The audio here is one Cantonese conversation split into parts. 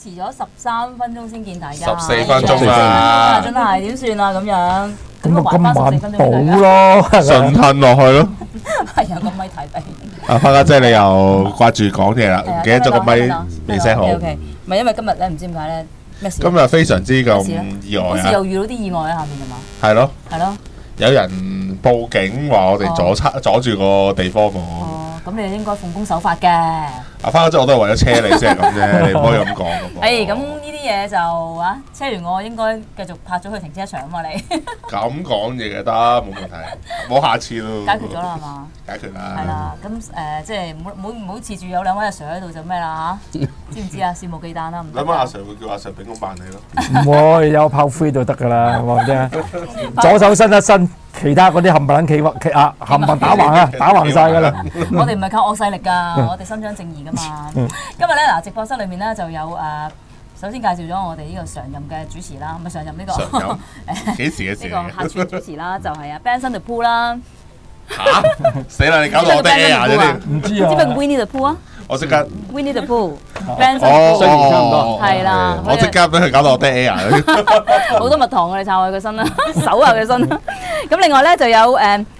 遲咗13分鐘先見大家 14分鐘啦真係點算啊咁樣？ 咁咪還返14分鐘俾大咁家補咯， 順吞落去咯。 係啊，個咪睇俾。 阿花家姐你又掛住講嘢啦，唔記得咗個咪未 set 好。 OK， 唔係因為今日咧唔知點解咧咩事？ 今日非常之咁意外啊！ 好似又遇到啲意外喺下面係嘛？ 係咯， 係咯。 有人報警話我哋阻住個地方喎。 哦，咁你應該奉公守法嘅。 阿花家姐我都係為咗車你先係咁啫，你唔可以咁講㗎噃。 咁呢啲嘢就車完我應該繼續拍咗去停車場啊嘛你。 咁講嘢嘅得，冇問題，冇下次咯。 解決咗啦係嘛？ 解決啦。 係啦，咁即係唔好恃住有兩位阿 Sir 喺度就咩啦嚇？知唔知啊？肆無忌憚啦，唔得。 諗下阿 Sir 會叫阿 Sir 秉公辦理咯。 唔會有炮灰就得㗎啦，話唔聽。左手伸一伸，其他嗰啲冚唪唥冚唪打橫啊，打橫晒㗎啦。 我哋唔係靠惡勢力㗎，我哋伸張正義㗎嘛。今日咧直播室裏面咧就有首先介紹咗我哋呢個常任嘅主持啦，唔係常任呢個常任幾時嘅事？ 呢個客串主持啦，就係Benson the Pool 啦。 嚇！死啦！你搞到我 dead air 咗添。 唔知啊。 知唔知 Winnie the Pooh 啊？ 我即刻 Winnie the Pooh，Benson the Pool， 雖然差唔多。 係啦。 我即刻俾佢搞到我 dead air。 好多蜜糖我哋撐下佢身啦，手下佢身啦。咁另外咧就有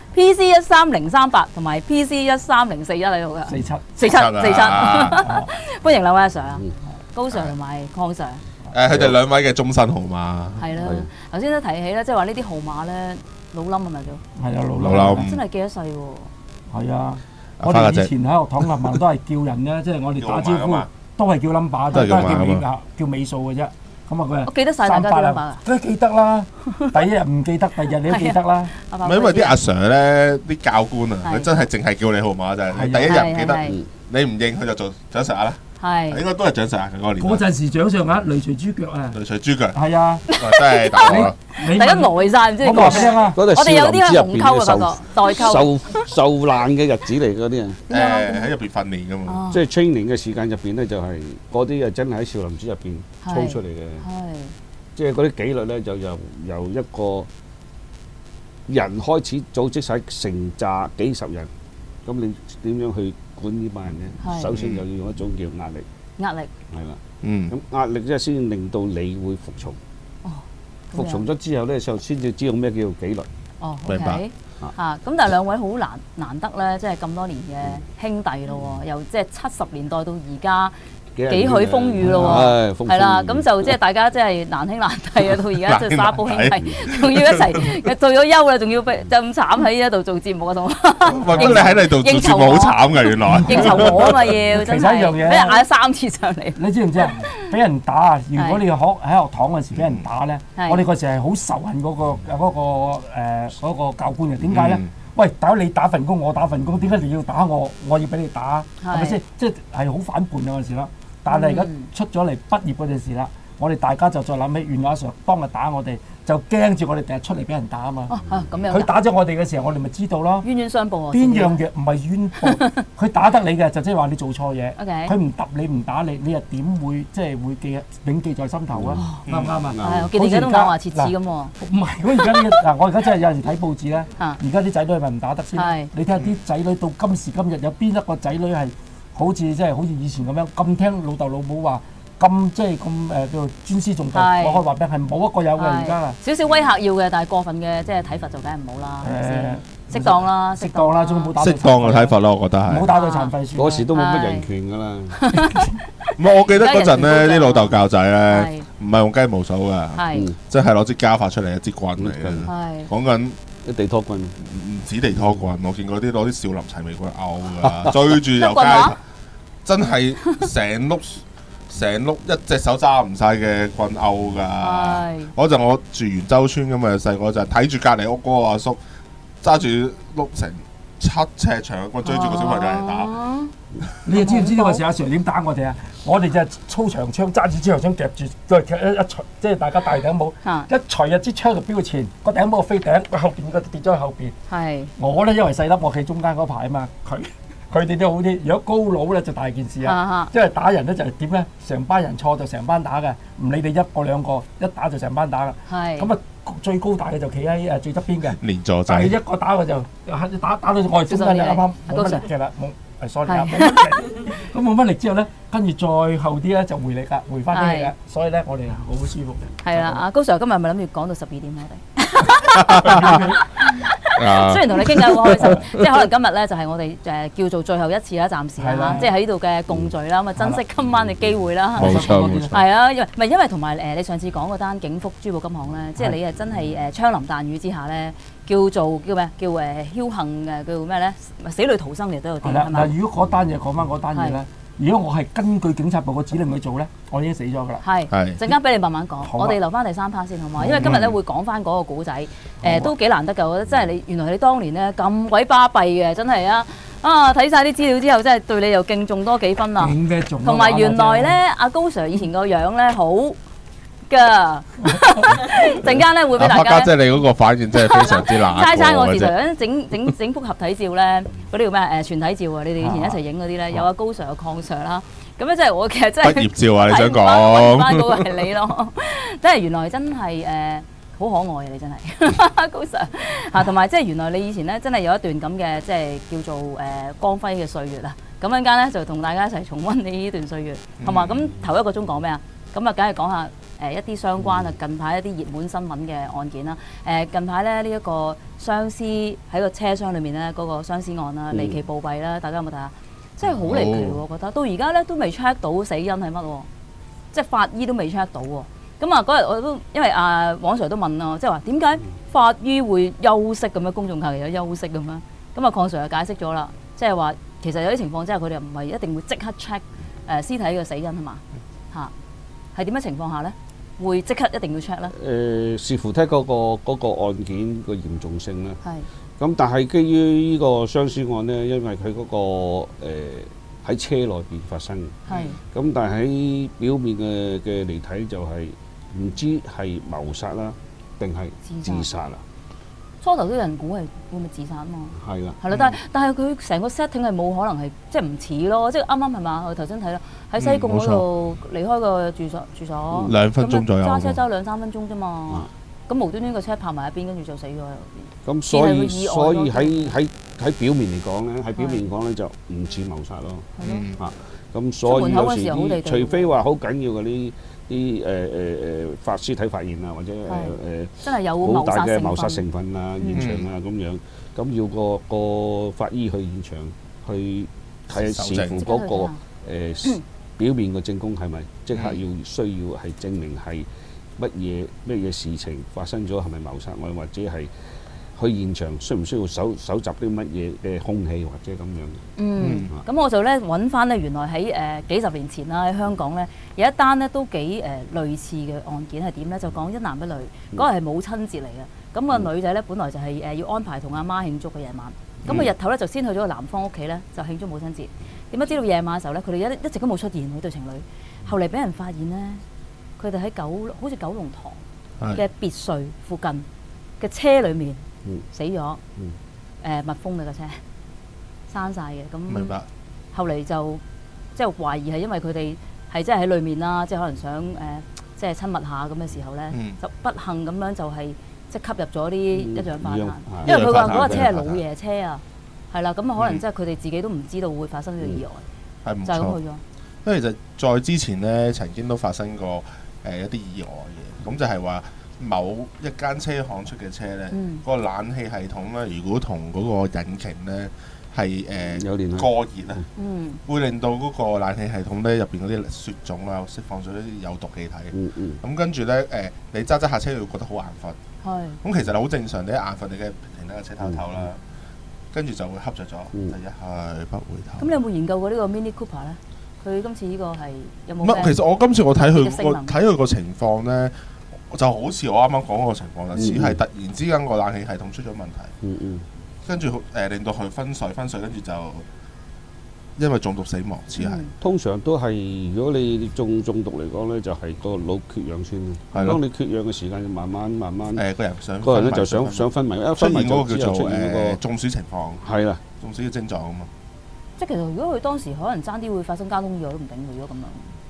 PC13038同埋PC13041喺度嘅。47，歡迎兩位阿 Sir 啊，高 Sir 同埋鄺 Sir。 佢哋兩位嘅終身號碼。 係啦，頭先都提起咧，即係話呢啲號碼咧老冧係咪叫？ 係啊， 老冧。 真係記得細喎。 係啊，我哋以前喺學堂冚唪唥都係叫人咧，即係我哋打招呼都係叫 number，都係叫尾數嘅啫。咁啊佢我記得曬大家啲 number 啊。 梗係記得啦，第一日唔記得，第二日你都記得啦。 唔係因為啲阿 Sir 咧，啲教官啊，佢真係淨係叫你號碼就係，你第一日唔記得，你唔認佢就做掌上壓啦。 係應該都係掌上壓嘅嗰個年代。 嗰陣時掌上壓雷隨豬腳啊！ 雷隨豬腳。 係啊， 真係大鑊啦！ 大家呆曬，唔知你講咩啊？我哋有啲係紅溝嘅發覺，代溝。 受難嘅日子嚟嗰啲啊！ 喺入邊訓練㗎嘛， 即係 training 嘅時間入邊咧，就係嗰啲啊真係喺少林寺入邊操出嚟嘅。 係。 即係嗰啲紀律咧，就由一個人開始組織晒成紮幾十人，咁你點樣去管呢班人咧？首先就要用一種叫壓力。壓力。係啦。咁壓力即係先令到你會服從。哦。服從咗之後咧，就先至知道咩叫做紀律。 哦，明白。咁但係兩位好難得咧，即係咁多年嘅兄弟咯喎，由即係70年代到而家。幾許風雨咯喎，係啦，咁就即係大家即係難兄難弟啊，到而家即係沙煲兄弟，仲要一齊退咗休啦，仲要就咁慘喺呢度做節目啊，同或者你喺呢度做節目好慘㗎，原來應酬我啊嘛要，真係一樣嘢， 俾人嗌咗3次上嚟。 你知唔知啊？俾人打啊！如果你喺學堂嗰時俾人打咧，我哋嗰時係好仇恨嗰個教官嘅。點解咧？喂，大佬你打份工，我打份工，點解你要打我？我要俾你打，係咪先？即係好反叛嗰陣時啦。但係而家出咗嚟畢業嗰陣時啦，我哋大家就再諗起，原來阿 Sir 當日打我哋，就驚住我哋第日出嚟俾人打啊嘛。 咁樣。佢打咗我哋嘅時候，我哋咪知道咯。 冤冤相報啊！ 邊樣嘢唔係冤報？佢打得你嘅就即係話你做錯嘢。佢唔揼你唔打你，你又點會即係會銘記在心頭啊？啱唔啱啊？ 我見你而家都咬牙切齒咁喎。 唔係，我而家嗱，我而家真係有陣時睇報紙咧。而家啲仔女係咪唔打得先？你睇下啲仔女到今時今日有邊一個仔女係好似以前咁樣咁聽老豆老母話？咁即係咁叫做尊師重道，我可以話俾係冇一個有嘅而家啊！ 少少威嚇要嘅，但係過分嘅即係體罰就梗係唔好啦，係咪先？適當啦， 適當啦，仲冇打。 適當嘅體罰咯，我覺得係。 唔好打到殘廢樹。 嗰時都冇乜人權㗎啦。 唔係，我記得嗰陣咧，啲老豆教仔咧，唔係用雞毛掃㗎，即係攞支家發出嚟一支棍嚟嘅。講緊啲地拖棍， 唔止地拖棍，我見過啲攞啲少林齊眉棍勾㗎，追住由街，真係成碌一隻手揸唔晒嘅棍勾㗎，嗰陣我住元州村咁啊，細個就睇住隔離屋嗰個阿叔揸住碌成7尺長嘅棍追住個小朋友嚟打。 你又知唔知呢個時阿 Sir 點打我哋啊？我哋就粗長槍揸住支長槍夾住，再一錘，即係大家戴頂帽，一錘支槍就飆去前，個頂帽飛頂，後邊個跌咗去後邊。我咧因為細粒，我企中間嗰排啊嘛，佢哋都好啲，如果高佬咧就大件事啊！即係打人咧就係點咧？成班人錯就成班打嘅，唔理你一個兩個，一打就成班打嘅。咁啊，最高大嘅就企喺最側邊嘅。 連坐仔。 但係一個打佢就打到我哋中間就啱啱冇乜力嘅啦， ，sorry 啊，冇乜力。咁冇乜力之後咧，跟住再後啲咧就回力啦，回翻啲力啦。所以咧，我哋係好舒服嘅。 係啦，阿高 Sir 今日咪諗住講到12點我哋。雖然同你傾偈好開心，即係可能今日咧就係我哋叫做最後一次啦，暫時啦，即係喺呢度嘅共聚啦，咁啊珍惜今晚嘅機會啦。 冇錯冇錯。 係啊，因為同埋你上次講嗰單景福珠寶金行咧，即係你係真係槍林彈雨之下咧，叫咩？叫僥倖嘅叫咩咧？死裏逃生嚟都有啲係嘛？ 嗱，如果嗰單嘢講翻嗰單嘢咧。如果我係根據警察部個指令去做咧，我已經死咗㗎啦。係， 陣間俾你慢慢講，我哋留翻第3 part 先好嘛？因為今日咧會講翻嗰個古仔，都幾難得㗎。我覺得真係你原來你當年咧咁鬼巴閉嘅，真係啊！睇晒啲資料之後，真係對你又敬重多幾分啦。同埋原來咧，阿高 Sir 以前個樣咧好㗎，陣間咧會俾大家。 家姐你嗰個反應真係非常之難。 猜我時頭整幅合體照咧，嗰啲叫咩全體照啊！你哋以前一齊影嗰啲咧，有阿高 Sir 有鄺 Sir 啦，咁咧即係我其實真係畢業照啊！你想講翻嗰個係你咯，即係原來真係好可愛啊！你真係高 Sir 嚇，同埋即係原來你以前咧真係有一段咁嘅即係叫做光輝嘅歲月啊！咁陣間咧就同大家一齊重溫你呢段歲月，係嘛？咁頭1個鐘講咩啊？咁啊，梗係講下一啲相關啊，近排一啲熱門新聞嘅案件啦。近排咧呢一個雙屍喺個車廂裏面咧嗰個雙屍案啦，離奇暴斃啦，大家有冇睇下？真係好離奇喎！我覺得到而家咧都未 check 到死因係乜喎，即係法醫都未 check 到喎。咁啊嗰日我都因為黃 Sir 都問啊，即係話點解法醫會休息咁樣，公眾假期有休息咁樣？咁啊鄺 Sir 就解釋咗啦，即係話其實有啲情況之下佢哋唔係一定會即刻 check 屍體嘅死因係嘛嚇。係點樣情況下咧，會即刻一定要 check 咧？ 視乎睇嗰個案件個嚴重性啦。 係。 咁但係基於呢個雙屍案咧，因為佢嗰個喺車內邊發生。係。咁但係喺表面嘅嚟睇就係唔知係謀殺啦，定係自殺啦。 初頭都有人估係會唔會自殺啊嘛？ 係啦。 係啦，但係佢成個 setting 係冇可能係即係唔似咯，即係啱啱係嘛？我頭先睇啦，喺西貢嗰度離開個住所 2分鐘左右， 揸車揸2、3分鐘啫嘛。咁無端端個車泊埋一邊，跟住就死咗喺入邊。 咁所以喺表面嚟講咧，就唔似謀殺咯。 係咯。 咁所以有時除非話好緊要嘅啲發屍體發現啊，或者真係有好大嘅謀殺成分啊、現場啊咁樣，咁要個法醫去現場去睇下視乎嗰個表面嘅證供係咪即刻需要係證明係乜嘢事情發生咗，係咪謀殺案，或者係去現場需唔需要搜集啲乜嘢嘅兇器或者咁樣？ 咁我就咧揾翻咧，原來喺幾十年前啦，喺香港咧有一單咧都幾類似嘅案件係點咧？就講一男一女，嗰日係母親節嚟嘅。咁個女仔咧本來就係要安排同阿媽慶祝嘅夜晚，咁啊日頭咧就先去咗個男方屋企咧就慶祝母親節。點解知道夜晚嘅時候咧，佢哋一直都冇出現嗰對情侶，後嚟俾人發現咧，佢哋喺好似九龍塘嘅別墅附近嘅車裡面。死咗，密封嘅架車，閂晒嘅。咁明白。 後嚟就即係懷疑係因為佢哋係真係喺裏面啦，即係可能想即係親密下咁嘅時候咧，就不幸咁樣就係即係吸入咗啲一氧化碳。因為佢話嗰架車係老爺車啊，係啦，咁啊可能即係佢哋自己都唔知道會發生呢個意外，就係咁去咗。 因為其實在之前咧，曾經都發生過一啲意外嘅，咁就係話。某一間車行出嘅車咧，個冷氣系統咧，如果同嗰個引擎咧係過熱啊，會令到嗰個冷氣系統咧入邊嗰啲雪種啊，釋放咗啲有毒氣體。咁跟住咧你揸下車會覺得好眼瞓。咁其實好正常，你一眼瞓你嘅停喺個車頭唞啦，跟住就會瞌着咗，就一去不回頭。 咁你有冇研究過呢個 Mini Cooper 咧？佢今次呢個係有冇？ 其實我今次我睇佢個情況咧。就好似我啱啱講嗰個情況啦，似係突然之間個冷氣系統出咗問題，跟住令到佢分水，跟住就因為中毒死亡，似係。 通常都係如果你中毒嚟講咧，就係個腦缺氧先。係咯。當你缺氧嘅時間，就慢慢個人咧就想昏迷，一昏迷嗰個叫做個中暑情況。係啦，中暑嘅症狀啊嘛。 即係其實如果佢當時可能爭啲會發生交通意外都唔定，如果咁樣。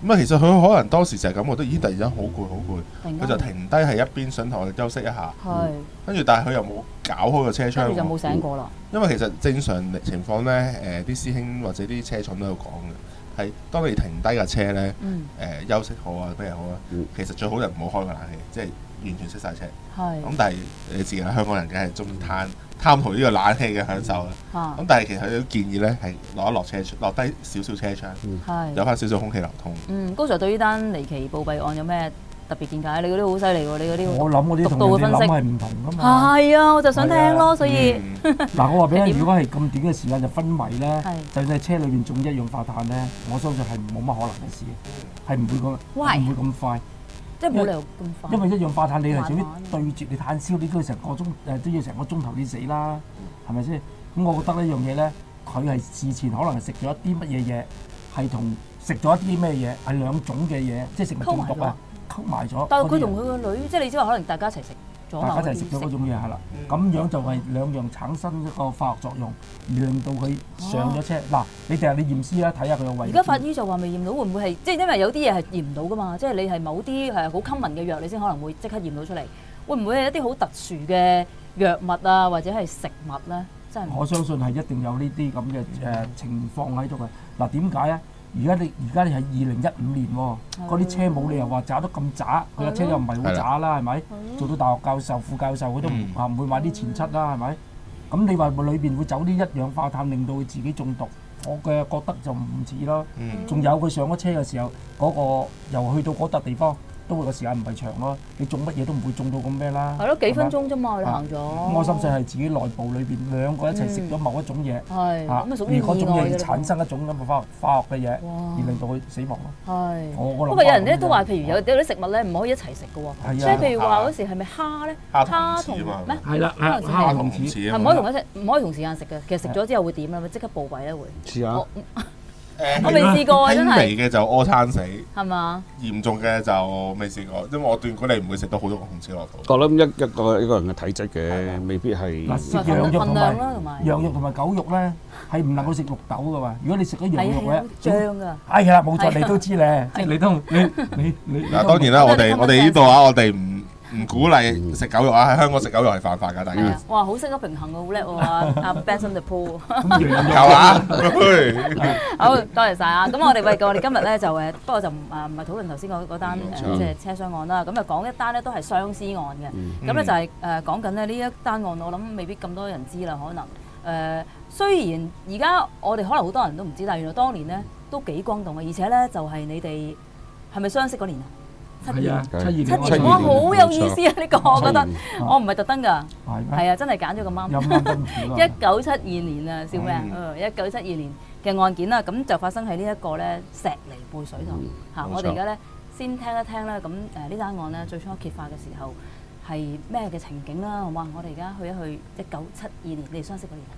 咁啊，其實佢可能當時就係感覺到，咦，突然間好攰好攰，佢就停低喺一邊想同我哋休息一下。跟住但係佢又冇搞開個車窗， 跟住就冇醒過啦。 因為其實正常情況咧，啲師兄或者啲車廠都有講嘅，係當你停低架車咧，休息好啊，咩好啊，其實最好就唔好開個冷氣，即係完全熄晒車。咁但係你自己香港人梗係中意貪圖呢個冷氣嘅享受啦。咁但係其實佢都建議咧係落低少少車窗，有翻少少空氣流通。 高 Sir 對呢單離奇暴斃案有咩特別見解？你嗰啲好犀利喎，你嗰啲我諗嗰啲同人哋諗係唔同噶嘛。 係啊，我就想聽咯，所以嗱，我話俾你，如果係咁短嘅時間就昏迷咧，就算係車裏邊中一氧化碳咧，我相信係冇乜可能嘅事，係唔會咁快。 即係冇理由咁快。因為一氧化碳你係屬於對住你炭燒，你都要成個鐘頭你死啦，係咪先？咁我覺得呢樣嘢咧，佢係事前可能係食咗一啲乜嘢嘢，係同食咗一啲咩嘢，係兩種嘅嘢，即係食物中毒啊，溝埋咗。 但係佢同佢個女，即係你知話，可能大家一齊食咗。 大家一齊食咗嗰種嘢係啦，咁樣就係兩樣產生一個化學作用，而令到佢上咗車。嗱，你第日你驗屍啦，睇下佢個位。 而家法醫就話未驗到，會唔會係即係因為有啲嘢係驗唔到噶嘛？即係你係某啲係好 common 嘅藥，你先可能會即刻驗到出嚟。會唔會係一啲好特殊嘅藥物啊，或者係食物咧？真係我相信係一定有呢啲咁嘅情況喺度嘅。嗱，點解啊？而家你係2015年喎，嗰啲車冇理由話渣得咁渣，佢架車又唔係好渣啦，係咪？做到大學教授、副教授，佢都唔會買啲前七啦，係咪？咁你話裏邊會走啲一氧化碳，令到佢自己中毒，我嘅覺得就唔似咯。仲有佢上咗車嘅時候，嗰個又去到嗰笪地方。都會個時間唔係長咯，你種乜嘢都唔會種到咁咩啦。 係咯，幾分鐘啫嘛，你行咗。 我深信係自己內部裏邊兩個一齊食咗某一種嘢， 係咁啊，屬於意外嘅。 而嗰種嘢產生一種咁嘅化學嘅嘢，而令到佢死亡咯。 係。 不過有人咧都話，譬如有啲食物咧唔可以一齊食嘅喎。即係譬如話嗰時係咪蝦咧？ 蝦同咩？ 係啦，蝦同翅係唔可以同時間食嘅。其實食咗之後會點啊？咪即刻暴斃咧會。 試下。 我未試過啊，真係。 輕微嘅就屙餐死， 係嘛？ 嚴重嘅就未試過，因為我斷估你唔會食到好多個紅燒落肚。 我諗一個人嘅體質嘅，未必係。 食羊肉同埋狗肉咧，係唔能夠食綠豆㗎嘛。如果你食咗羊肉咧， 醬㗎。 係啦，冇錯，你都知咧，即係你都你。 嗱，當然啦，我哋呢度啊，我哋唔鼓勵食狗肉啊！喺香港食狗肉係犯法㗎，大家。 哇，好識得平衡喎，好叻喎！阿 Benson the Pool。 係嘛？ 好多謝晒啊！咁我哋今日咧就不過就唔係討論頭先嗰單即係車廂案啦。咁就講一單咧都係雙屍案嘅。咁咧就係講緊咧呢一單案，我諗未必咁多人知啦。可能雖然而家我哋可能好多人都唔知，但係原來當年咧都幾轟動嘅，而且咧就係你哋係咪相識嗰年啊？7年，哇，好有意思啊！呢個我覺得，我唔係特登㗎，係啊，真係揀咗咁啱。1972年啊，笑咩啊？1972年嘅案件啦，咁就發生喺呢一個咧石梨貝水塘嚇。我哋而家咧先聽一聽啦。咁呢單案咧最初揭發嘅時候係咩嘅情景啦？好嘛？我哋而家去一去1972年，你哋相識嗰年。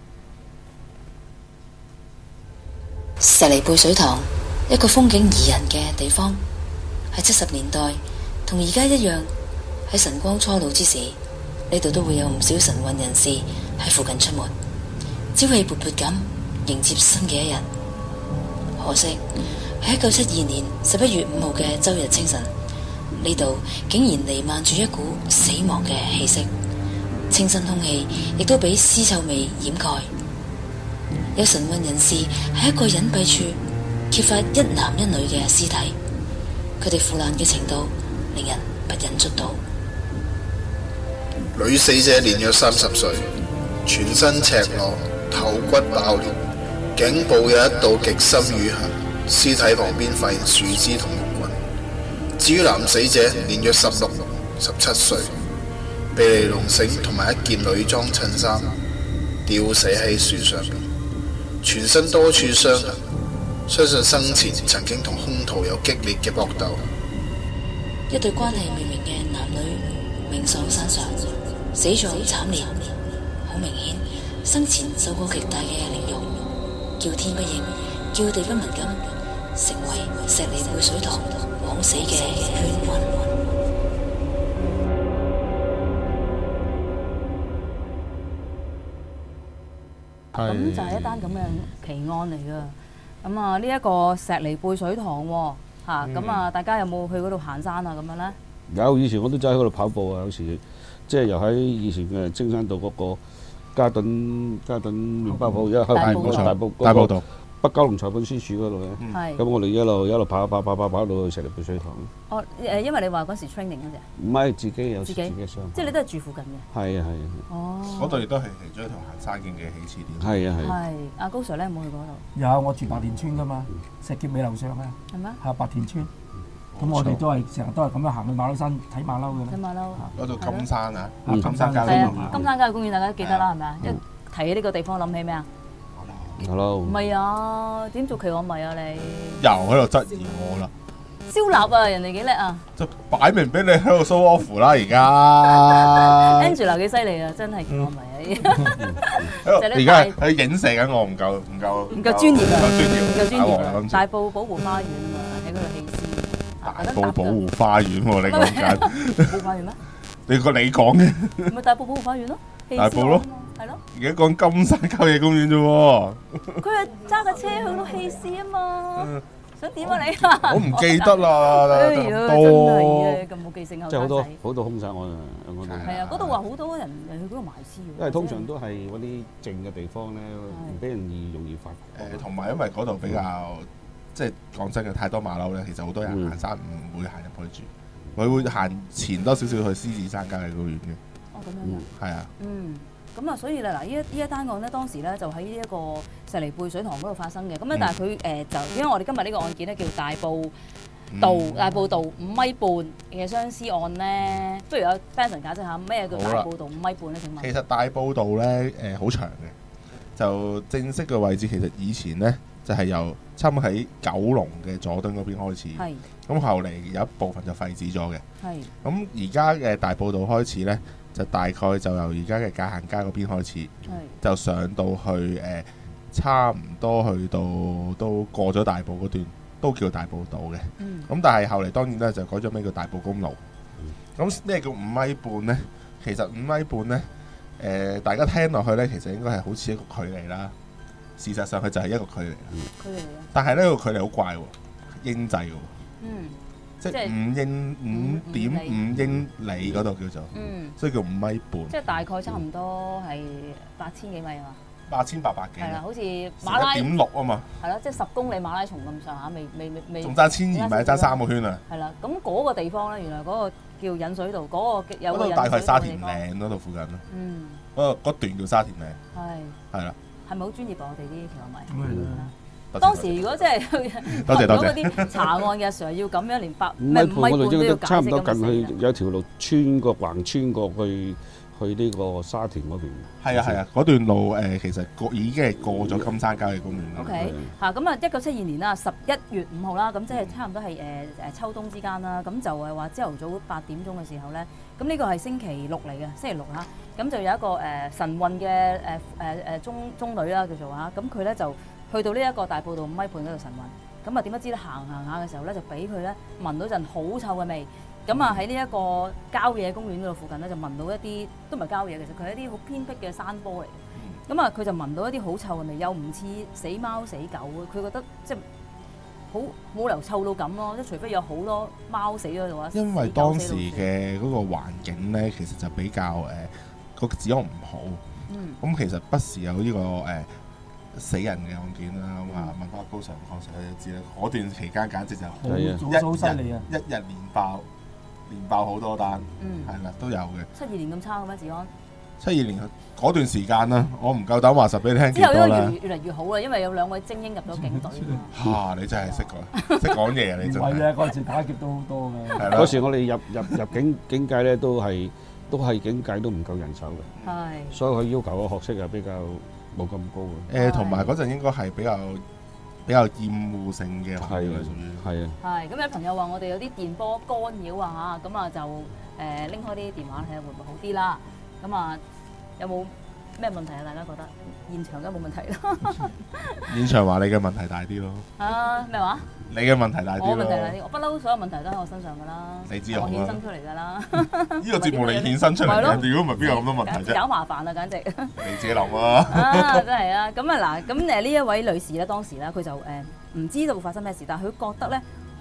石梨貝水塘，一個風景宜人嘅地方。喺70年代，同而家一樣，喺晨光初露之時，呢度都會有唔少晨運人士喺附近出沒，朝氣勃勃咁迎接新嘅一日。可惜喺1972年11月5號嘅周日清晨，呢度竟然彌漫住一股死亡嘅氣息，清新空氣亦都俾屍臭味掩蓋。有晨運人士喺一個隱蔽處揭發一男一女嘅屍體。佢哋腐爛嘅程度令人不忍卒睹。 女死者年約30歲，全身赤裸，頭骨爆裂，頸部有一道極深瘀痕，屍體旁邊發現樹枝同木棍。至於男死者年約16、17歲，被尼龍繩同埋一件女裝襯衫吊死喺樹上面，全身多處傷痕。相信生前曾經同兇徒有激烈嘅搏鬥。 一對關係未明嘅男女命喪山上，死狀慘烈，好明顯生前受過極大嘅凌辱，叫天不應，叫地不聞咁，成為石梨貝水塘枉死嘅冤魂。 咁就係一單咁嘅奇案嚟㗎。咁啊，呢一個石梨貝水塘喎， 嚇，咁啊大家有冇去嗰度行山啊咁樣咧？ 有，以前我都走喺嗰度跑步啊，有時即係又喺以前嘅青山道嗰個嘉頓麵包鋪，一開大埔道北九龍裁判司署嗰度嘅。咁我哋一路跑到去石梨貝水塘。 哦，因為你話嗰時 training 嗰陣。 唔係自己有自己傷。 即係你都係住附近嘅。 係啊。 哦。 嗰度亦都係其中一條行山徑嘅起始點。 係啊。 係。阿高 Sir 咧有冇去嗰度？ 有，我住白田村㗎嘛，石硤尾樓上啊。 係咩？ 係白田村。咁我哋都係成日都係咁樣行去馬騮山睇馬騮嘅。 睇馬騮。 嗰度金山啊， 金山郊野公園。金山郊野公園大家記得啦，係咪啊？一提起呢個地方諗起咩啊？ Hello。 唔係啊，點做奇案迷啊你？ 又喺度質疑我啦。 燒臘啊，人哋幾叻啊！ 就擺明俾你喺度 show off 啦，而家。 Angela 幾犀利啊，真係奇案迷啊！ 而家係影射緊我，唔夠專業啊！ 唔夠專業。 大埔保護花園啊，喺嗰度棄屍。 大埔保護花園喎，你講緊？ 保護花園咩？ 你講嘅。 咪大埔保護花園咯， 大埔咯， 係咯。 而家講金山郊野公園啫喎。 佢係揸架車去到棄屍啊嘛，想點啊你？ 我唔記得啦， 真係咁冇記性啊！ 即係好多兇殺案啊！ 係啊，嗰度話好多人去嗰度埋屍喎。 因為通常都係嗰啲靜嘅地方咧，唔俾人容易發覺。 同埋因為嗰度比較即係講真嘅，太多馬騮咧，其實好多人行山唔會行入去住，佢會行前多少少去獅子山郊野公園嘅。 哦，咁樣㗎。 係啊。 咁啊，所以咧嗱，呢一單案咧，當時咧就喺呢一個石梨貝水塘嗰度發生嘅。咁咧，但係佢就因為我哋今日呢個案件咧叫大埔道5米半嘅相思案咧，不如有 Benson 解釋下咩叫大埔道5米半咧？請問。 其實大埔道咧好長嘅，就正式嘅位置其實以前咧就係由差唔多喺九龍嘅佐敦嗰邊開始。係。咁後嚟有一部分就廢止咗嘅。係。咁而家嘅大埔道開始咧，就大概就由而家嘅界限街嗰邊開始，就上到去差唔多去到都過咗大埔嗰段，都叫大埔道嘅。咁但係後嚟當然咧就改咗咩叫大埔公路。咁咩叫5米半呢？其實5米半呢，大家聽落去呢，其實應該係好似一個距離啦。事實上佢就係一個距離。但係呢個距離好怪喎，英制喎。即係5.5英里嗰度叫做，所以叫5米半。即係大概差唔多係8000幾米啊嘛。8800幾。係啦，好似馬拉1.6啊嘛。係咯，即係10公里馬拉松咁上下，未。仲爭1200米，爭3個圈啊。係啦，咁嗰個地方咧，原來嗰個叫引水道，嗰個有個引水道嘅地方。嗰度大概沙田嶺嗰度附近咯。嗰段叫沙田嶺。係。係啦。係咪好專業啊？我哋啲橋迷。當時如果真係多謝嗰啲查案嘅 Sir 要咁樣連5米半都要解釋，差唔多近去有條路橫穿過去呢個沙田嗰邊。係啊，嗰段路其實已經係過咗金山郊野公園啦。OK 嚇，咁啊1972年啦11月5號啦，咁即係差唔多係秋冬之間啦。咁就係話朝頭早8點鐘嘅時候咧，咁呢個係星期六嚟嘅，星期六嚇。咁就有一個晨運嘅中隊啦叫做嚇，咁佢咧就去到呢一個大埔道5米半嗰度晨運，咁啊點不知咧行下嘅時候咧就俾佢咧聞到陣好臭嘅味，咁啊喺呢一個郊野公園嗰度附近咧就聞到一啲都唔係郊野，其實佢係一啲好偏僻嘅山坡嚟嘅，咁啊佢就聞到一啲好臭嘅味，又唔似死貓死狗，佢覺得即係好冇理由臭到咁咯，即係除非有好多貓死咗喺度啊。因為當時嘅嗰個環境咧，其實就比較個治安唔好，咁其實不時有呢個死人嘅案件啦，咁啊問翻高 Sir 講實你就知啦。嗰段期間簡直就好犀利啊！一日連爆好多單，係啦都有嘅。72年咁差嘅咩治安？72年嗰段時間啦，我唔夠膽話實俾你聽幾多啦。之後都越嚟越好啦，因為有2位精英入咗警隊。嚇！你真係識講嘢啊！你真係。唔係啊！嗰陣時打劫都好多嘅。嗰時我哋入警界咧都係警界都唔夠人手嘅。係。所以佢要求嘅學識係比較冇咁高嘅。同埋嗰陣應該係比較厭惡性嘅學歷嚟，屬於係啊。係咁有朋友話我哋有啲電波干擾啊嚇，咁啊就拎開啲電話睇下會唔會好啲啦。咁啊有冇咩問題啊？大家覺得現場都冇問題咯。現場話你嘅問題大啲咯。啊咩話？你嘅問題大啲咯。我問題大啲，我不嬲所有問題都喺我身上㗎啦。你知我衍生出嚟㗎啦。呢個節目你衍生出嚟嘅，如果唔係邊有咁多問題啫？搞麻煩啊，簡直。你自己諗啊。啊，真係啊！咁啊嗱，咁呢一位女士咧，當時咧佢就唔知道會發生咩事，但係佢覺得咧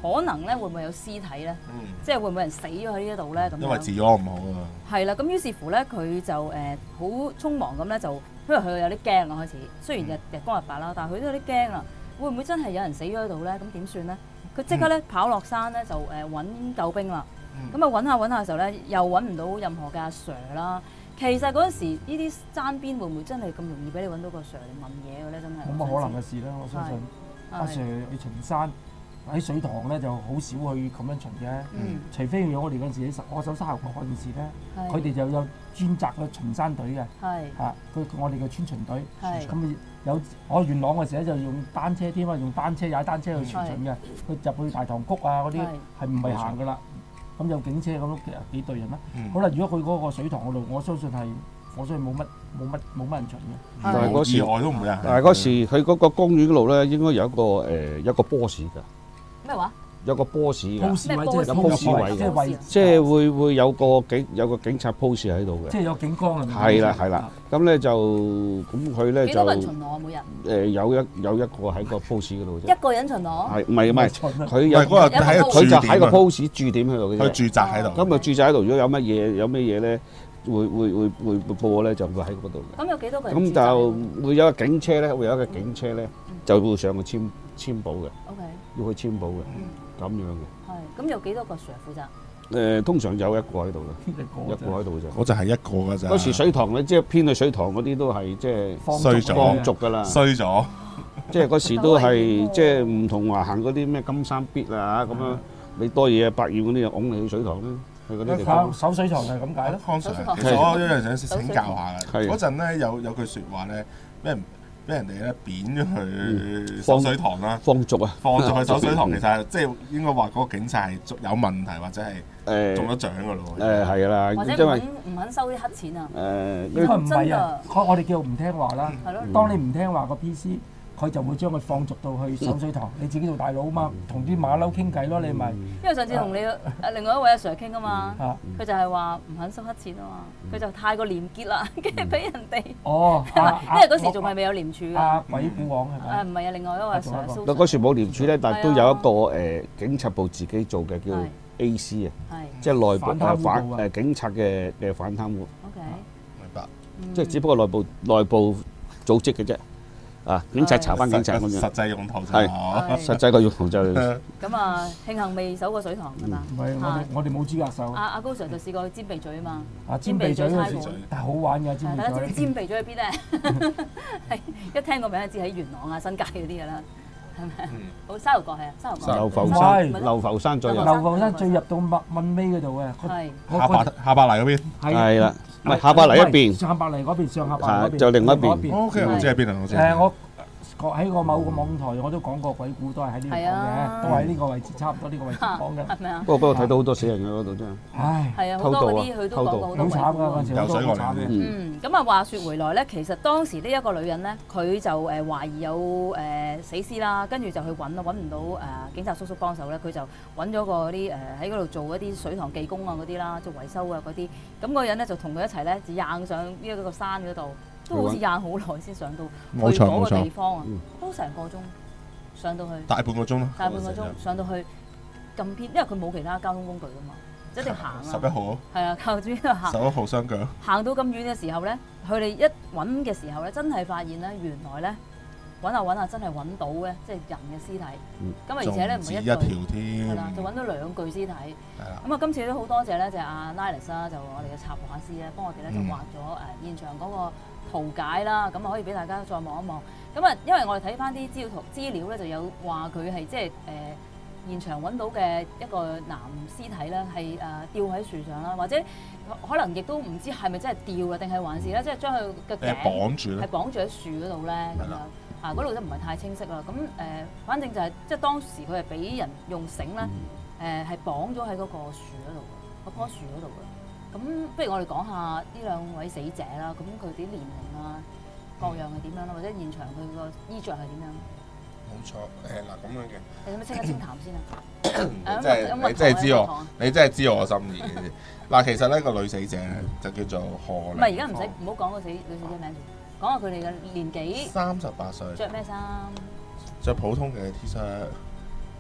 可能咧會唔會有屍體咧？即係會唔會有人死咗喺呢一度咧？咁因為治安唔好啊。 係啦，咁於是乎咧，佢就好匆忙咁咧，就因為佢有啲驚啦開始。雖然日光日白啦，但係佢都有啲驚啦。會唔會真係有人死咗喺度咧？咁點算咧？佢即刻咧跑落山咧，就揾救兵啦。咁啊揾下嘅時候咧，又揾唔到任何嘅阿 Sir 啦。其實嗰陣時呢啲山邊會唔會真係咁容易俾你揾到個 Sir 嚟問嘢嘅咧？真係冇乜可能嘅事啦，我相信。阿 Sir 去巡山喺水塘咧就好少去咁樣巡嘅，除非如果我哋嗰陣時我手沙頭角嗰陣時咧，佢哋就有專責嘅巡山隊嘅，我哋嘅村巡隊，咁有我元朗嘅時候就用單車添啊，用踩單車去巡嘅，佢入去大棠谷啊嗰啲係唔係行噶啦？咁有警車咁都幾隊人啦。好啦，如果佢嗰個水塘嗰度，我相信冇乜人巡嘅。 但係嗰時外都唔會啊。 但係嗰時佢嗰個公園嗰度咧，應該有一個波士㗎。 咩話？ 有個波士㗎。 波士位有波士位嘅，即係會有個警察 post 喺度嘅。 即係有警崗係咪？ 係啦。咁咧就咁佢咧就幾多個人巡邏每日？ 有一個喺個 post 嗰度啫。 一個人巡邏？係唔係佢有佢就喺個 post 駐點喺度嘅啫。 佢駐紮喺度。 咁啊駐紮喺度，如果有乜嘢咧？會報咧，就會喺嗰度嘅。 咁有幾多個人？ 咁就會有一個警車咧，就會上去簽保嘅。 OK。要去簽保嘅，咁樣嘅。 係。咁有幾多個 Sir 負責？ 通常有一個喺度嘅，一個喺度啫。 我就係一個㗎咋。 嗰時水塘咧，即係偏去水塘嗰啲都係即係放逐㗎啦。 衰咗。 即係嗰時都係即係唔同話行嗰啲咩金山必啊咁樣，你多嘢百厭嗰啲就拱你去水塘咧。 守水塘係咁解咯。 康 Sir，其實我有樣想請教下嘅。嗰陣咧有句説話咧，俾人哋咧扁咗去守水塘啦。 放逐去守水塘，其實即係應該話嗰個警察係有問題，或者係中咗獎㗎咯。 係啦， 或者唔肯收啲黑錢啊。 應該唔係啊，我哋叫唔聽話啦。係咯。當你唔聽話個 PC。佢就會將佢放逐到去守水塘，你自己做大佬啊嘛，同啲馬騮傾偈咯，你咪。因為上次同你另外一位阿 Sir 傾啊嘛，佢就係話唔肯收黑錢啊嘛，佢就太過廉潔啦，跟住俾人哋。 哦， 因為嗰時仲係未有廉署㗎。 鬼古王係咪？ 唔係啊，另外一位 Sir。 嗰時冇廉署咧，但係都有一個警察部自己做嘅叫 AC 啊，即係內部警察嘅反貪污。 OK。 明白。 即係只不過內部組織嘅啫。警察查翻警察咁樣， 實際用途就係實際個用途就咁啊！慶幸未守過水塘㗎嘛。 唔係我哋冇資格守。 阿高 Sir 就試過去尖鼻咀啊嘛。 尖鼻咀嗰時，但係好玩㗎尖鼻咀。 大家知尖鼻咀喺邊咧？係一聽個名就知喺元朗啊、新界嗰啲㗎啦，係咪？好沙頭角係啊，沙頭角。 流浮山再入。 流浮山最入到問尾嗰度嘅。 係。 下白泥嗰邊。 係啦。唔係下白泥一邊， 下白泥嗰邊，上下白泥嗰邊， 就另一邊。 O K，我知喺邊啊，我知。 我喺個某個網台我都講過鬼故，都係喺呢度講嘅，都喺呢個位置，差唔多呢個位置講嘅。 係咪啊？ 不過睇到好多死人嘅嗰度真係。 唉， 係啊，好多嗰啲佢都講過好多鬼故。 好慘㗎嗰陣時，好多好慘嘅。咁啊話説回來咧，其實當時呢一個女人咧，佢就懷疑有死屍啦，跟住就去揾唔到警察叔叔幫手咧，佢就揾咗個啲喺嗰度做一啲水塘技工啊嗰啲啦，做維修啊嗰啲。咁嗰個人咧就同佢一齊咧，就硬上呢一個山嗰度。都好似硬好耐先上到去嗰個地方啊，都成個鐘上到去。 大半個鐘咯。 大半個鐘上到去咁偏，因為佢冇其他交通工具㗎嘛，一定行啊。 11號。係啊，靠住呢度行。 11號雙腳。行到咁遠嘅時候咧，佢哋一揾嘅時候咧，真係發現咧，原來咧揾下真係揾到嘅，即係人嘅屍體。咁而且咧唔係一條添。 係啦，就揾到2具屍體。係啦。咁啊，今次都好多謝咧，就係阿 Niles 啦，就我哋嘅插畫師咧，幫我哋咧就畫咗現場嗰個圖解啦，咁啊可以俾大家再望一望。咁啊，因為我哋睇翻啲資料咧，就有話佢係即係現場揾到嘅一個男屍體咧，係吊喺樹上啦，或者可能亦都唔知係咪真係吊啊，定係還是咧，即係將佢嘅頸綁住咧， 係綁住喺樹嗰度咧咁樣。嗰度都唔係太清晰啦。咁反正就係即係當時佢係俾人用繩咧，係綁咗喺嗰個樹嗰度，嗰棵樹嗰度嘅。咁不如我哋講下呢2位死者啦，咁佢啲年齡啊，各樣係點樣啦，或者現場佢個衣着係點樣？ 冇錯，嗱咁樣嘅。 你有冇清一清談先啊？ 你真係知我心意嘅。嗱，其實呢個女死者就叫做何。唔係，而家唔好講個女死者名，講下佢哋嘅年紀。 38歲。 着咩衫？ 着普通嘅 T 恤。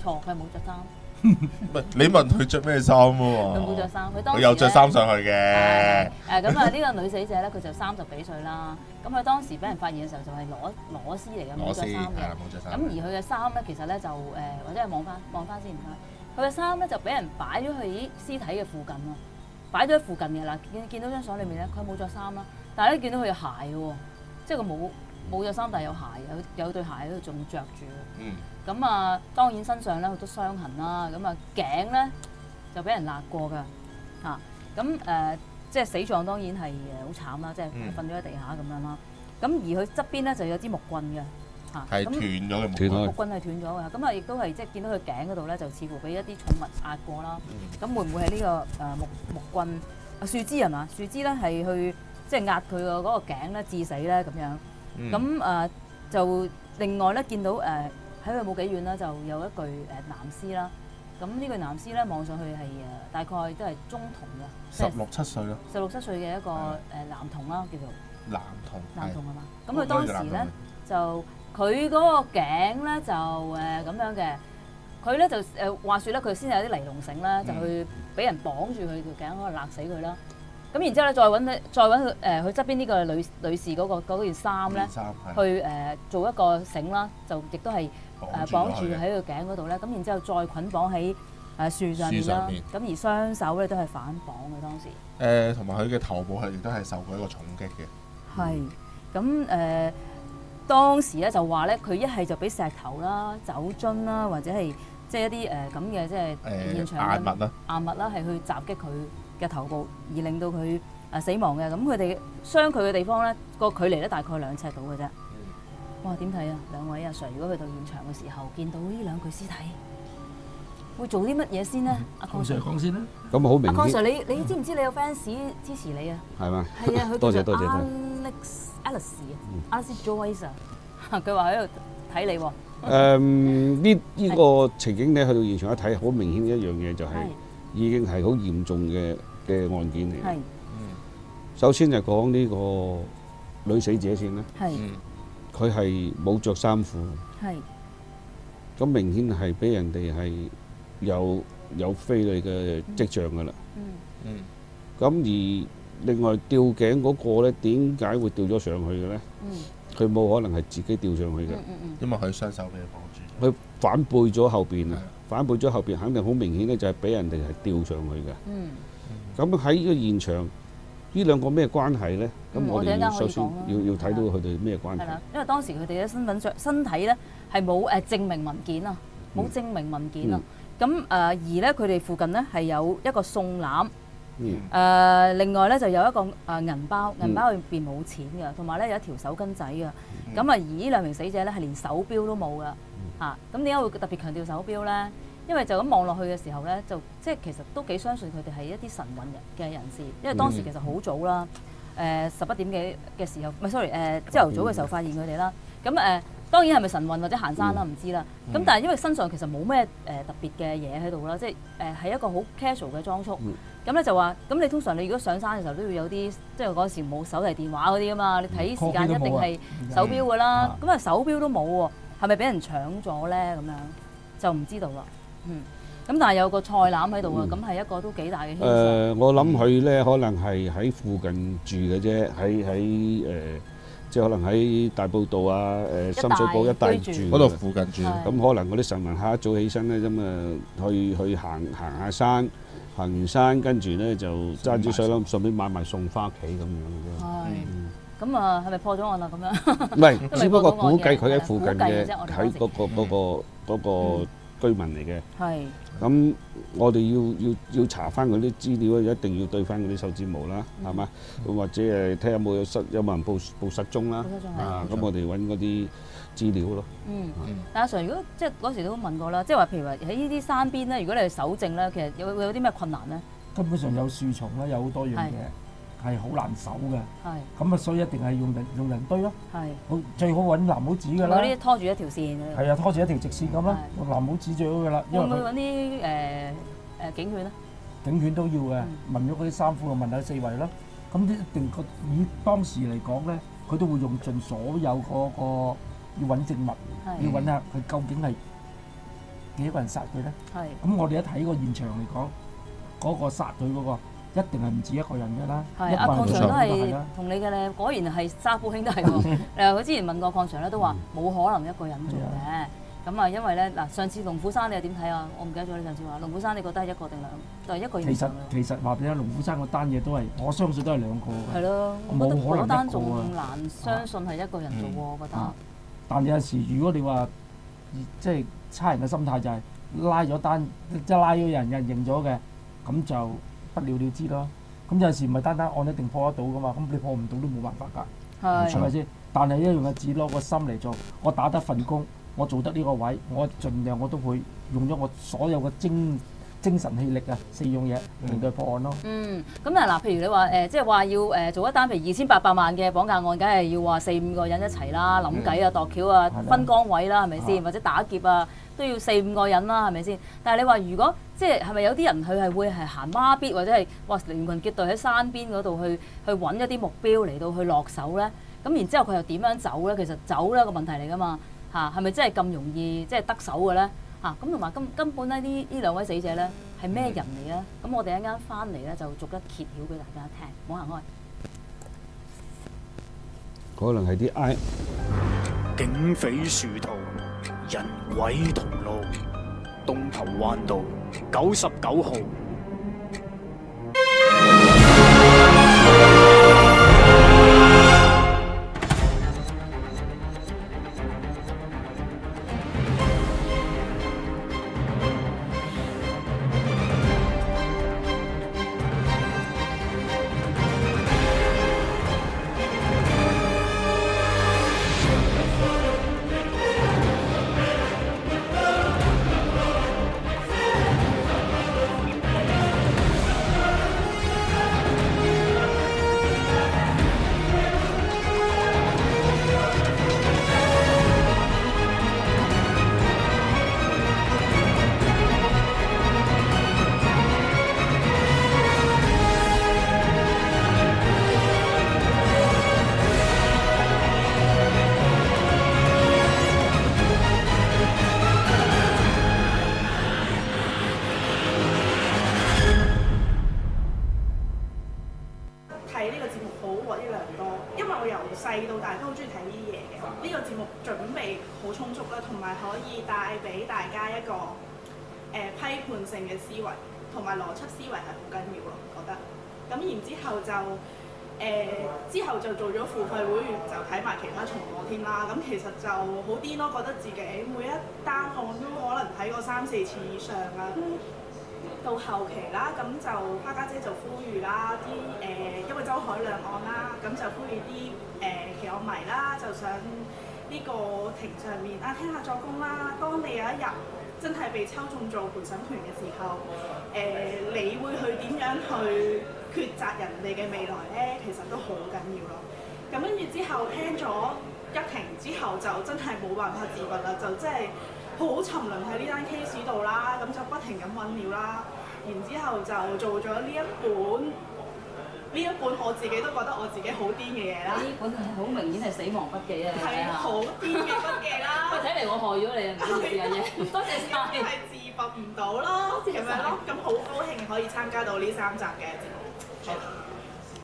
錯，佢冇着衫。 唔係你問佢着咩衫喎？ 佢冇着衫，佢當時有着衫上去嘅。 咁啊，呢個女死者咧，佢就30幾歲啦。咁佢當時俾人發現嘅時候就係裸屍嚟嘅，冇着衫嘅。咁而佢嘅衫咧，其實咧就或者係望翻先唔該。佢嘅衫咧就俾人擺咗去屍體嘅附近咯，擺咗喺附近嘅啦。見到張相裏面咧，佢冇着衫啦，但係咧見到佢有鞋喎，即係佢冇着衫，但係有鞋，有對鞋喺度仲着住。咁啊，當然身上咧好多傷痕啦，咁啊頸咧就俾人勒過㗎，嚇咁即係死狀當然係好慘啦，即係瞓咗喺地下咁樣啦。咁而佢側邊咧就有支木棍嘅，嚇係斷咗嘅木棍係斷咗嘅。咁啊亦都係即係見到佢頸嗰度咧就似乎俾一啲寵物壓過啦。咁會唔會係呢個木棍樹枝係嘛？樹枝咧係去即係壓佢個嗰個頸咧致死咧咁樣。咁就另外咧見到喺佢冇幾遠啦，就有一具男屍啦。咁呢具男屍咧望上去係大概都係中童嘅 ，16、17歲咯。 16、17歲嘅一個男童啦，叫做男童係嘛？咁佢當時咧就佢嗰個頸咧就咁樣嘅，佢咧就話説咧佢先有啲尼龍繩咧，就去俾人綁住佢條頸，可能勒死佢啦。咁然之後咧，再揾佢側邊呢個女士嗰件衫咧，去做一個繩啦，就亦都係綁住喺個頸嗰度咧。咁然之後再捆綁喺樹上面啦。咁而雙手咧都係反綁嘅當時。 同埋佢嘅頭部亦都係受過一個重擊嘅。 係咁當時咧就話咧，佢一係就俾石頭啦、酒樽啦，或者係即係一啲咁嘅即係現場硬物啦，係去襲擊佢嘅頭部，而令到佢死亡嘅。咁佢哋傷佢嘅地方咧，個距離咧大概2尺到嘅啫。哇！點睇啊，兩位阿 Sir？如果去到現場嘅時候，見到呢2具屍體，會做啲乜嘢先呢？阿鄺 Sir 講先啦。 咁好明顯。 阿鄺 Sir，你知唔知你有 fans 支持你啊？ 係嘛？ 係啊，佢多謝。 Alex Joyce 啊，佢話喺度睇你喎。 呢個情景咧，去到現場一睇，好明顯一樣嘢就係已經係好嚴重嘅案件嚟。係。首先就講呢個女死者先啦。係。佢係冇着衫褲。係。咁明顯係俾人哋係有非禮嘅跡象㗎啦。咁而另外吊頸嗰個咧，點解會吊咗上去嘅咧？佢冇可能係自己吊上去嘅， 因為佢雙手俾佢綁住。 佢反背咗後邊啊！反背咗後邊，肯定好明顯咧，就係俾人哋係吊上去嘅。咁喺呢個現場，呢兩個咩關係咧？咁我哋首先要睇到佢哋咩關係。 因為當時佢哋嘅身體咧係冇證明文件啊，冇證明文件啊。咁而咧佢哋附近咧係有一個餸籃。另外咧就有一個銀包裏邊冇錢嘅，同埋咧有一條手巾仔嘅。咁而呢2名死者咧係連手錶都冇嘅嚇。咁點解會特別強調手錶咧？因為就咁望落去嘅時候咧，就即係其實都幾相信佢哋係一啲神韻嘅人士，因為當時其實好早啦，11點幾嘅時候，唔係 sorry，朝頭早嘅時候發現佢哋啦。咁當然係咪神運或者行山啦，唔知啦。咁但係因為身上其實冇咩特別嘅嘢喺度啦，即係係一個好 casual 嘅裝束。咁咧就話，咁你通常你如果上山嘅時候都要有啲，即係嗰時冇手提電話嗰啲啊嘛，你睇時間一定係手錶㗎啦。咁手錶都冇喎，係咪俾人搶咗咧？咁樣就唔知道啦。咁但係有個菜籃喺度啊，咁係一個都幾大嘅牽涉。 我諗佢咧可能係喺附近住嘅啫，喺即係可能喺大埔道啊、深水埗一帶住， 嗰度附近住。 咁可能嗰啲晨運客一早起身咧，咁去行下山，行完山跟住咧就揸住水啦，順便買埋餸翻屋企咁樣嘅。 係。咁係咪破咗案啦？咁樣？ 唔係，只不過估計佢喺附近嘅，喺嗰個居民嚟嘅。係。咁我哋要查翻嗰啲資料，一定要對翻嗰啲手指模啦，係嘛？咁或者睇下有冇人報失蹤啦。咁我哋揾嗰啲資料咯。 但阿 Sir，如果即係嗰時都問過啦，即係話譬如話喺呢啲山邊咧，如果你係搜證咧，其實會有啲咩困難咧？ 根本上有樹叢啦，有好多樣嘢係好難搜嘅。係。咁啊，所以一定係用人堆咯。係。最好揾藍帽子㗎啦。嗰啲拖住一條線。係啊，拖住一條直線咁啦，藍帽子最好㗎啦。 會唔會揾啲警犬咧？ 警犬都要嘅，聞咗嗰啲衫褲，聞下四圍咯。咁一定以當時嚟講咧，佢都會用盡所有嗰個要揾證物，要揾下佢究竟係幾多個人殺佢咧？ 係。 咁我哋一睇個現場嚟講，嗰個殺佢嗰個一定係唔止一個人㗎啦。 係阿鄺 Sir 都係同你嘅咧，果然係沙煲兄弟喎。佢之前問過鄺 Sir 咧，都話冇可能一個人做嘅。咁啊，因為咧嗱，上次龍虎山你又點睇啊？我唔記得咗你上次話龍虎山，你覺得係一個定兩？就係一個以上。 其實話俾你聽，龍虎山嗰單嘢都係，我相信都係兩個嘅。 係咯，我覺得嗰單仲難相信係一個人做喎，我覺得。 但有陣時，如果你話即係差人嘅心態就係拉咗單，即係拉咗人認咗嘅，咁就不了了之咯。咁有陣時唔係單案一定破得到噶嘛，咁你破唔到都冇辦法㗎，係咪先？但係一樣嘅，只攞個心嚟做，我打得份工。我做得呢個位，我盡量我都會用咗我所有嘅精神氣力啊，4樣嘢嚟對破案咯。 咁啊嗱，譬如你話即係話要做一單譬如2800萬嘅綁架案，梗係要話4-5個人一齊啦，諗計啊、度橋啊、分崗位啦，係咪先？或者打劫啊，都要4-5個人啦，係咪先？但係你話如果即係咪有啲人佢係會係行孖咇，或者係哇聯群結隊喺山邊嗰度去揾一啲目標嚟到去落手咧？咁然之後佢又點樣走咧？其實走咧個問題嚟㗎嘛。係咪真係咁容易即係得手嘅咧？咁同埋根本咧呢兩位死者咧係咩人嚟咧？咁我哋一間翻嚟咧就逐一揭曉俾大家聽，唔好行開。可能係啲警匪殊途，人鬼同路，東頭灣道99號。 細到大都好中意睇呢啲嘢嘅，呢個節目準備好充足啦，同埋可以帶俾大家一個批判性嘅思維，同埋邏輯思維係好緊要咯，覺得。咁然之後就做咗付費會員，就睇埋其他重播添啦。咁其實就好癲咯，覺得自己每一單案都可能睇過3-4次以上啊。到後期啦，咁就花家姐就呼籲啦，因為周海亮案啦，咁就呼籲啲奇案迷啦，就上呢個庭上面聽下作供啦。當你有一日真係被抽中做陪審團嘅時候，你會去點樣去抉擇人哋嘅未來咧？其實都好緊要咯。咁跟住之後聽咗一庭之後，就真係冇辦法自拔啦，就真係好沉淪喺呢單 case 度啦，咁就不停咁揾料啦，然之後就做咗呢一本我自己都覺得我自己好癲嘅嘢啦。呢本係好明顯係死亡筆記啊！係好癲嘅筆記啦！喂，睇嚟我害咗你啊！唔好意思啊，多謝晒。係自拔唔到咯，咁樣咯，咁好高興可以參加到呢3集嘅節目。